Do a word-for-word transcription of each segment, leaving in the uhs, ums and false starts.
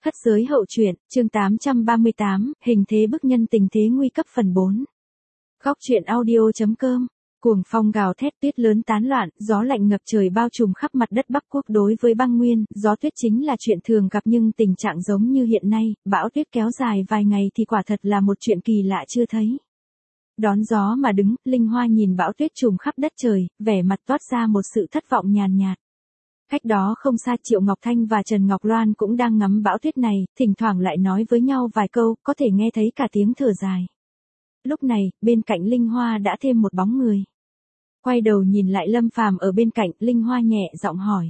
Thất giới hậu truyện, chương tám trăm ba mươi tám, hình thế bức nhân tình thế nguy cấp phần bốn. Góc truyện audio.com. Cuồng phong gào thét, tuyết lớn tán loạn, gió lạnh ngập trời bao trùm khắp mặt đất Bắc Quốc. Đối với băng nguyên, gió tuyết chính là chuyện thường gặp, nhưng tình trạng giống như hiện nay, bão tuyết kéo dài vài ngày thì quả thật là một chuyện kỳ lạ chưa thấy. Đón gió mà đứng, Linh Hoa nhìn bão tuyết trùm khắp đất trời, vẻ mặt toát ra một sự thất vọng nhàn nhạt. Cách đó không xa, Triệu Ngọc Thanh và Trần Ngọc Loan cũng đang ngắm bão tuyết này, thỉnh thoảng lại nói với nhau vài câu, có thể nghe thấy cả tiếng thở dài. Lúc này, bên cạnh Linh Hoa đã thêm một bóng người. Quay đầu nhìn lại Lâm Phàm ở bên cạnh, Linh Hoa nhẹ giọng hỏi: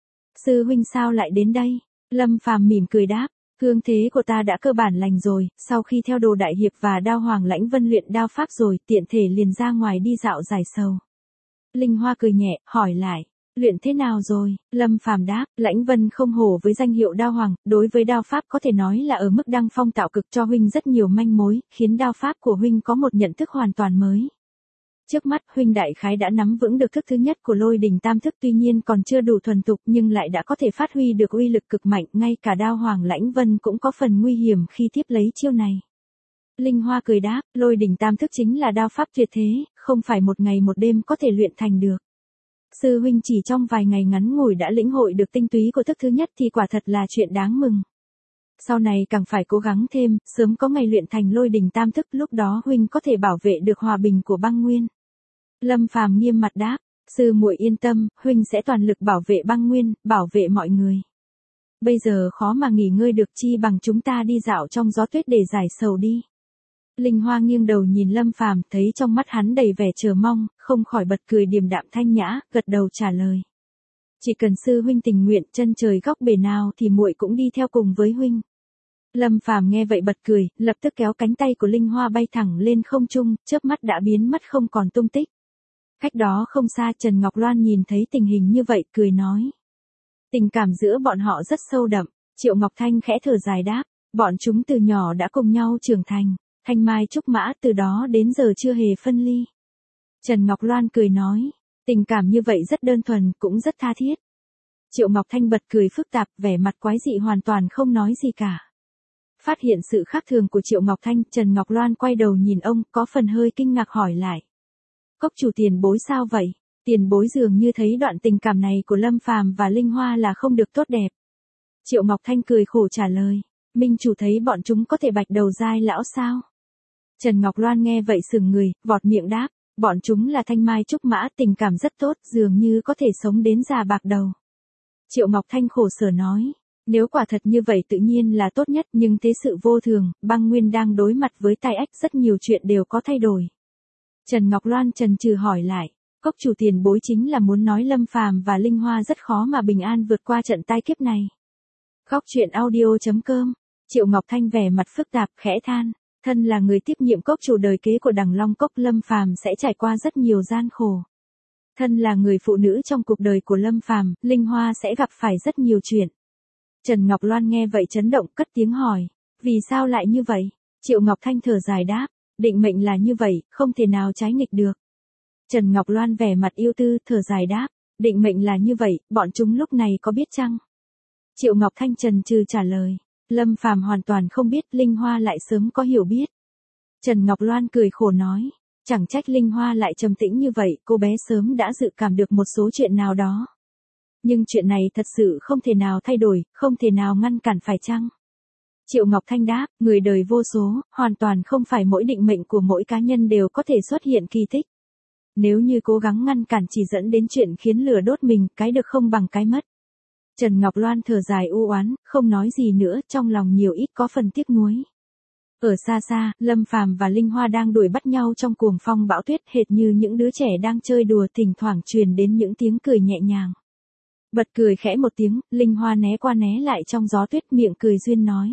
"Sư huynh sao lại đến đây?" Lâm Phàm mỉm cười đáp: "Thương thế của ta đã cơ bản lành rồi, sau khi theo Đồ Đại Hiệp và Đao Hoàng Lãnh Vân luyện đao pháp rồi, tiện thể liền ra ngoài đi dạo giải sầu." Linh Hoa cười nhẹ, hỏi lại: "Luyện thế nào rồi?" Lâm Phàm đáp: "Lãnh Vân không hổ với danh hiệu đao hoàng, đối với đao pháp có thể nói là ở mức đăng phong tạo cực, cho huynh rất nhiều manh mối, khiến đao pháp của huynh có một nhận thức hoàn toàn mới. Trước mắt, huynh đại khái đã nắm vững được thức thứ nhất của Lôi Đình Tam Thức, tuy nhiên còn chưa đủ thuần thục, nhưng lại đã có thể phát huy được uy lực cực mạnh, ngay cả đao hoàng Lãnh Vân cũng có phần nguy hiểm khi tiếp lấy chiêu này." Linh Hoa cười đáp: "Lôi Đình Tam Thức chính là đao pháp tuyệt thế, không phải một ngày một đêm có thể luyện thành được. Sư huynh chỉ trong vài ngày ngắn ngủi đã lĩnh hội được tinh túy của thức thứ nhất thì quả thật là chuyện đáng mừng. Sau này càng phải cố gắng thêm, sớm có ngày luyện thành Lôi Đình Tam Thức, lúc đó huynh có thể bảo vệ được hòa bình của băng nguyên." Lâm Phàm nghiêm mặt đáp: "Sư muội yên tâm, huynh sẽ toàn lực bảo vệ băng nguyên, bảo vệ mọi người. Bây giờ khó mà nghỉ ngơi được, chi bằng chúng ta đi dạo trong gió tuyết để giải sầu đi." Linh Hoa nghiêng đầu nhìn Lâm Phàm, thấy trong mắt hắn đầy vẻ chờ mong, không khỏi bật cười điềm đạm thanh nhã, gật đầu trả lời: "Chỉ cần sư huynh tình nguyện, chân trời góc bể nào thì muội cũng đi theo cùng với huynh." Lâm Phàm nghe vậy bật cười, lập tức kéo cánh tay của Linh Hoa bay thẳng lên không trung, chớp mắt đã biến mất không còn tung tích. Cách đó không xa, Trần Ngọc Loan nhìn thấy tình hình như vậy, cười nói: "Tình cảm giữa bọn họ rất sâu đậm." Triệu Ngọc Thanh khẽ thở dài đáp: "Bọn chúng từ nhỏ đã cùng nhau trưởng thành, thanh mai trúc mã, từ đó đến giờ chưa hề phân ly." Trần Ngọc Loan cười nói: "Tình cảm như vậy rất đơn thuần, cũng rất tha thiết." Triệu Ngọc Thanh bật cười phức tạp, vẻ mặt quái dị hoàn toàn không nói gì cả. Phát hiện sự khác thường của Triệu Ngọc Thanh, Trần Ngọc Loan quay đầu nhìn ông, có phần hơi kinh ngạc hỏi lại: "Cốc chủ tiền bối sao vậy?" Tiền bối dường như thấy đoạn tình cảm này của Lâm Phàm và Linh Hoa là không được tốt đẹp. Triệu Ngọc Thanh cười khổ trả lời: "Minh chủ thấy bọn chúng có thể bạch đầu giai lão sao?" Trần Ngọc Loan nghe vậy sững người, vọt miệng đáp: "Bọn chúng là thanh mai trúc mã, tình cảm rất tốt, dường như có thể sống đến già bạc đầu." Triệu Ngọc Thanh khổ sở nói: "Nếu quả thật như vậy tự nhiên là tốt nhất, nhưng thế sự vô thường, băng nguyên đang đối mặt với tai ách, rất nhiều chuyện đều có thay đổi." Trần Ngọc Loan chần chừ hỏi lại: "Cốc chủ tiền bối chính là muốn nói Lâm Phàm và Linh Hoa rất khó mà bình an vượt qua trận tai kiếp này?" Góc truyện audio.com. Triệu Ngọc Thanh vẻ mặt phức tạp, khẽ than: "Thân là người tiếp nhiệm cốc chủ đời kế của Đằng Long Cốc, Lâm Phàm sẽ trải qua rất nhiều gian khổ. Thân là người phụ nữ trong cuộc đời của Lâm Phàm, Linh Hoa sẽ gặp phải rất nhiều chuyện." Trần Ngọc Loan nghe vậy chấn động, cất tiếng hỏi: "Vì sao lại như vậy?" Triệu Ngọc Thanh thở dài đáp: "Định mệnh là như vậy, không thể nào trái nghịch được." Trần Ngọc Loan vẻ mặt yêu tư, thở dài đáp: "Định mệnh là như vậy, bọn chúng lúc này có biết chăng?" Triệu Ngọc Thanh chần chừ trả lời: "Lâm Phàm hoàn toàn không biết, Linh Hoa lại sớm có hiểu biết." Trần Ngọc Loan cười khổ nói: "Chẳng trách Linh Hoa lại trầm tĩnh như vậy, cô bé sớm đã dự cảm được một số chuyện nào đó. Nhưng chuyện này thật sự không thể nào thay đổi, không thể nào ngăn cản phải chăng?" Triệu Ngọc Thanh đáp: "Người đời vô số, hoàn toàn không phải mỗi định mệnh của mỗi cá nhân đều có thể xuất hiện kỳ tích. Nếu như cố gắng ngăn cản chỉ dẫn đến chuyện khiến lửa đốt mình, cái được không bằng cái mất." Trần Ngọc Loan thở dài u oán, không nói gì nữa, trong lòng nhiều ít có phần tiếc nuối. Ở xa xa, Lâm Phàm và Linh Hoa đang đuổi bắt nhau trong cuồng phong bão tuyết, hệt như những đứa trẻ đang chơi đùa, thỉnh thoảng truyền đến những tiếng cười nhẹ nhàng. Bật cười khẽ một tiếng, Linh Hoa né qua né lại trong gió tuyết, miệng cười duyên nói: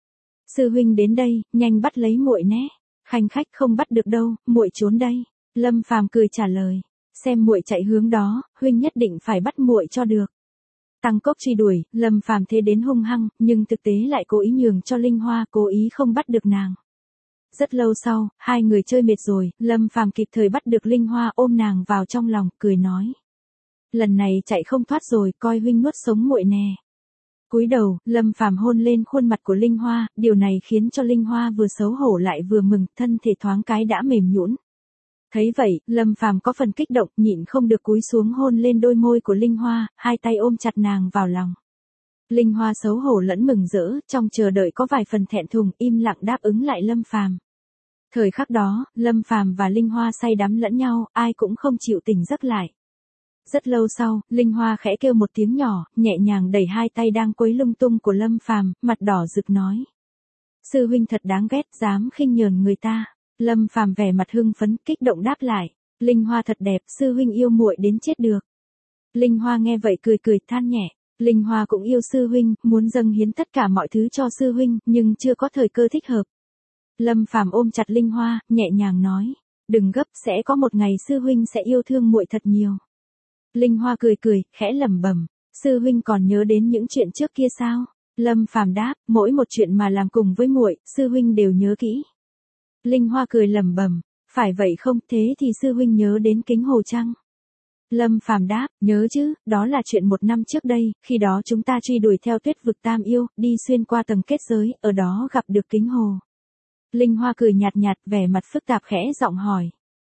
"Sư huynh đến đây, nhanh bắt lấy muội nhé." "Khanh khách không bắt được đâu, muội trốn đây." Lâm Phàm cười trả lời: "Xem muội chạy hướng đó, huynh nhất định phải bắt muội cho được." Tăng cốc truy đuổi, Lâm Phàm thế đến hung hăng, nhưng thực tế lại cố ý nhường cho Linh Hoa, cố ý không bắt được nàng. Rất lâu sau, hai người chơi mệt rồi, Lâm Phàm kịp thời bắt được Linh Hoa, ôm nàng vào trong lòng, cười nói: "Lần này chạy không thoát rồi, coi huynh nuốt sống muội nè." Cúi đầu, Lâm Phàm hôn lên khuôn mặt của Linh Hoa, điều này khiến cho Linh Hoa vừa xấu hổ lại vừa mừng, thân thể thoáng cái đã mềm nhũn. Thấy vậy, Lâm Phàm có phần kích động, nhịn không được cúi xuống hôn lên đôi môi của Linh Hoa, hai tay ôm chặt nàng vào lòng. Linh Hoa xấu hổ lẫn mừng rỡ, trong chờ đợi có vài phần thẹn thùng, im lặng đáp ứng lại Lâm Phàm. Thời khắc đó, Lâm Phàm và Linh Hoa say đắm lẫn nhau, ai cũng không chịu tỉnh giấc lại. Rất lâu sau, Linh Hoa khẽ kêu một tiếng nhỏ, nhẹ nhàng đẩy hai tay đang quấy lung tung của Lâm Phàm, mặt đỏ rực nói: "Sư huynh thật đáng ghét, dám khinh nhờn người ta." Lâm Phàm vẻ mặt hưng phấn, kích động đáp lại: "Linh Hoa thật đẹp, sư huynh yêu muội đến chết được." Linh Hoa nghe vậy cười cười than nhẹ, Linh Hoa cũng yêu sư huynh, muốn dâng hiến tất cả mọi thứ cho sư huynh, nhưng chưa có thời cơ thích hợp. Lâm Phàm ôm chặt Linh Hoa, nhẹ nhàng nói: "Đừng gấp, sẽ có một ngày sư huynh sẽ yêu thương muội thật nhiều." Linh Hoa cười cười, khẽ lẩm bẩm: "Sư huynh còn nhớ đến những chuyện trước kia sao?" Lâm Phàm đáp: "Mỗi một chuyện mà làm cùng với muội, sư huynh đều nhớ kỹ." Linh Hoa cười lẩm bẩm: "Phải vậy không, thế thì sư huynh nhớ đến Kính Hồ chăng?" Lâm Phàm đáp: "Nhớ chứ, đó là chuyện một năm trước đây, khi đó chúng ta truy đuổi theo Tuyết vực Tam yêu, đi xuyên qua tầng kết giới, ở đó gặp được Kính Hồ." Linh Hoa cười nhạt nhạt, vẻ mặt phức tạp khẽ giọng hỏi: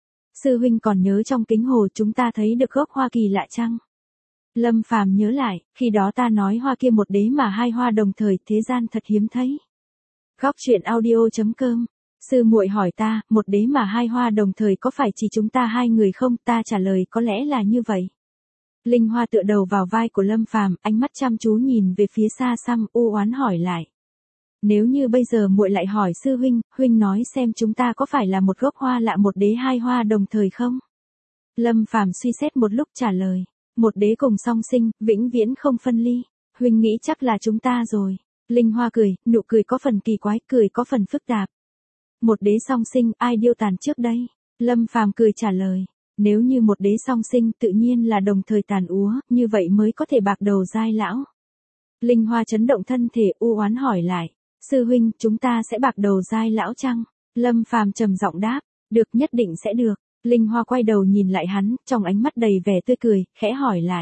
"Sư huynh còn nhớ trong Kính Hồ chúng ta thấy được gốc hoa kỳ lạ chăng?" Lâm Phàm nhớ lại, khi đó ta nói hoa kia một đế mà hai hoa đồng thời, thế gian thật hiếm thấy. Góc truyện audio chấm com. Sư muội hỏi ta, một đế mà hai hoa đồng thời có phải chỉ chúng ta hai người không? Ta trả lời có lẽ là như vậy. Linh Hoa tựa đầu vào vai của Lâm Phàm, ánh mắt chăm chú nhìn về phía xa xăm, u oán hỏi lại: "Nếu như bây giờ muội lại hỏi sư huynh, huynh nói xem chúng ta có phải là một gốc hoa lạ một đế hai hoa đồng thời không?" Lâm Phàm suy xét một lúc trả lời: "Một đế cùng song sinh, vĩnh viễn không phân ly. Huynh nghĩ chắc là chúng ta rồi." Linh Hoa cười, nụ cười có phần kỳ quái, cười có phần phức tạp. "Một đế song sinh, ai điêu tàn trước đây?" Lâm Phàm cười trả lời: "Nếu như một đế song sinh, tự nhiên là đồng thời tàn úa, như vậy mới có thể bạc đầu giai lão." Linh Hoa chấn động thân thể, u oán hỏi lại: "Sư huynh, chúng ta sẽ bạc đầu giai lão chăng?" Lâm Phàm trầm giọng đáp: "Được, nhất định sẽ được." Linh Hoa quay đầu nhìn lại hắn, trong ánh mắt đầy vẻ tươi cười, khẽ hỏi lại: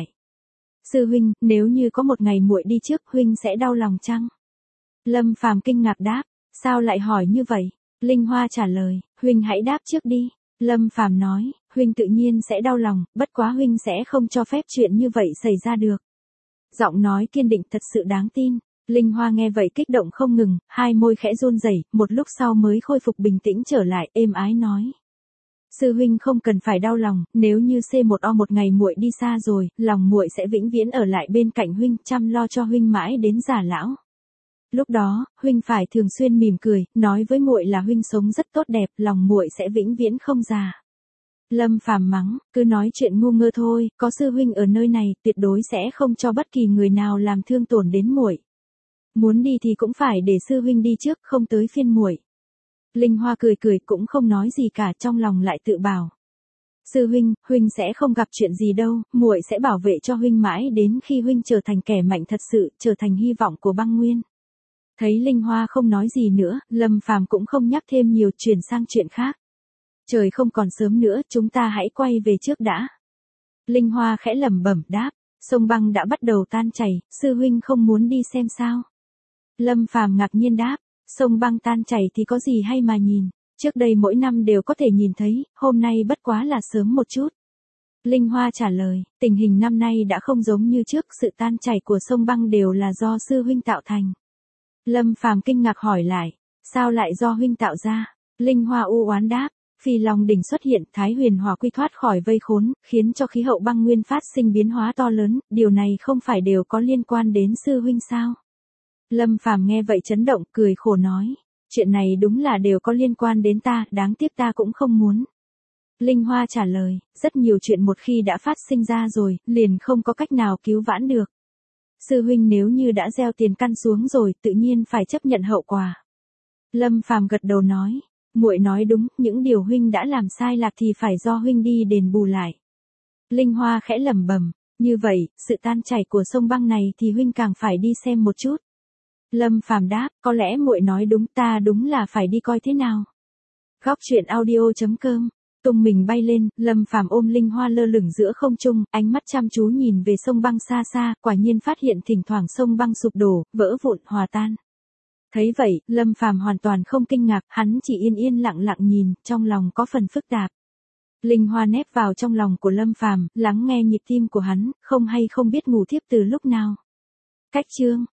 "Sư huynh, nếu như có một ngày muội đi trước, huynh sẽ đau lòng chăng?" Lâm Phàm kinh ngạc đáp: "Sao lại hỏi như vậy?" Linh Hoa trả lời: "Huynh hãy đáp trước đi." Lâm Phàm nói: "Huynh tự nhiên sẽ đau lòng, bất quá huynh sẽ không cho phép chuyện như vậy xảy ra được." Giọng nói kiên định thật sự đáng tin. Linh Hoa nghe vậy kích động không ngừng, hai môi khẽ run rẩy, một lúc sau mới khôi phục bình tĩnh trở lại, êm ái nói: "Sư huynh không cần phải đau lòng, nếu như xê một o một ngày muội đi xa rồi, lòng muội sẽ vĩnh viễn ở lại bên cạnh huynh, chăm lo cho huynh mãi đến già lão. Lúc đó, huynh phải thường xuyên mỉm cười, nói với muội là huynh sống rất tốt đẹp, lòng muội sẽ vĩnh viễn không già." Lâm Phàm mắng: "Cứ nói chuyện ngu ngơ thôi, có sư huynh ở nơi này, tuyệt đối sẽ không cho bất kỳ người nào làm thương tổn đến muội. Muốn đi thì cũng phải để sư huynh đi trước, không tới phiên muội." Linh Hoa cười cười cũng không nói gì cả, trong lòng lại tự bảo: "Sư huynh, huynh sẽ không gặp chuyện gì đâu, muội sẽ bảo vệ cho huynh mãi đến khi huynh trở thành kẻ mạnh thật sự, trở thành hy vọng của băng nguyên." Thấy Linh Hoa không nói gì nữa, Lâm Phàm cũng không nhắc thêm nhiều, chuyển sang chuyện khác. "Trời không còn sớm nữa, chúng ta hãy quay về trước đã." Linh Hoa khẽ lẩm bẩm đáp: "Sông băng đã bắt đầu tan chảy, sư huynh không muốn đi xem sao?" Lâm Phàm ngạc nhiên đáp: "Sông băng tan chảy thì có gì hay mà nhìn, trước đây mỗi năm đều có thể nhìn thấy, hôm nay bất quá là sớm một chút." Linh Hoa trả lời: "Tình hình năm nay đã không giống như trước, sự tan chảy của sông băng đều là do sư huynh tạo thành." Lâm Phàm kinh ngạc hỏi lại: "Sao lại do huynh tạo ra?" Linh Hoa u oán đáp: "Phi Long đỉnh xuất hiện, Thái Huyền Hỏa Quy thoát khỏi vây khốn, khiến cho khí hậu băng nguyên phát sinh biến hóa to lớn, điều này không phải đều có liên quan đến sư huynh sao?" Lâm Phàm nghe vậy chấn động, cười khổ nói: "Chuyện này đúng là đều có liên quan đến ta, đáng tiếc ta cũng không muốn." Linh Hoa trả lời: "Rất nhiều chuyện một khi đã phát sinh ra rồi, liền không có cách nào cứu vãn được. Sư huynh nếu như đã gieo tiền căn xuống rồi, tự nhiên phải chấp nhận hậu quả." Lâm Phàm gật đầu nói: "Muội nói đúng, những điều huynh đã làm sai lạc thì phải do huynh đi đền bù lại." Linh Hoa khẽ lẩm bẩm: "Như vậy, sự tan chảy của sông băng này thì huynh càng phải đi xem một chút." Lâm Phàm đáp: "Có lẽ muội nói đúng, ta đúng là phải đi coi thế nào." Góc truyện audio chấm com tung mình bay lên, Lâm Phàm ôm Linh Hoa lơ lửng giữa không trung, ánh mắt chăm chú nhìn về sông băng xa xa, quả nhiên phát hiện thỉnh thoảng sông băng sụp đổ, vỡ vụn, hòa tan. Thấy vậy, Lâm Phàm hoàn toàn không kinh ngạc, hắn chỉ yên yên lặng lặng nhìn, trong lòng có phần phức tạp. Linh Hoa nép vào trong lòng của Lâm Phàm, lắng nghe nhịp tim của hắn, không hay không biết ngủ thiếp từ lúc nào. Cách chương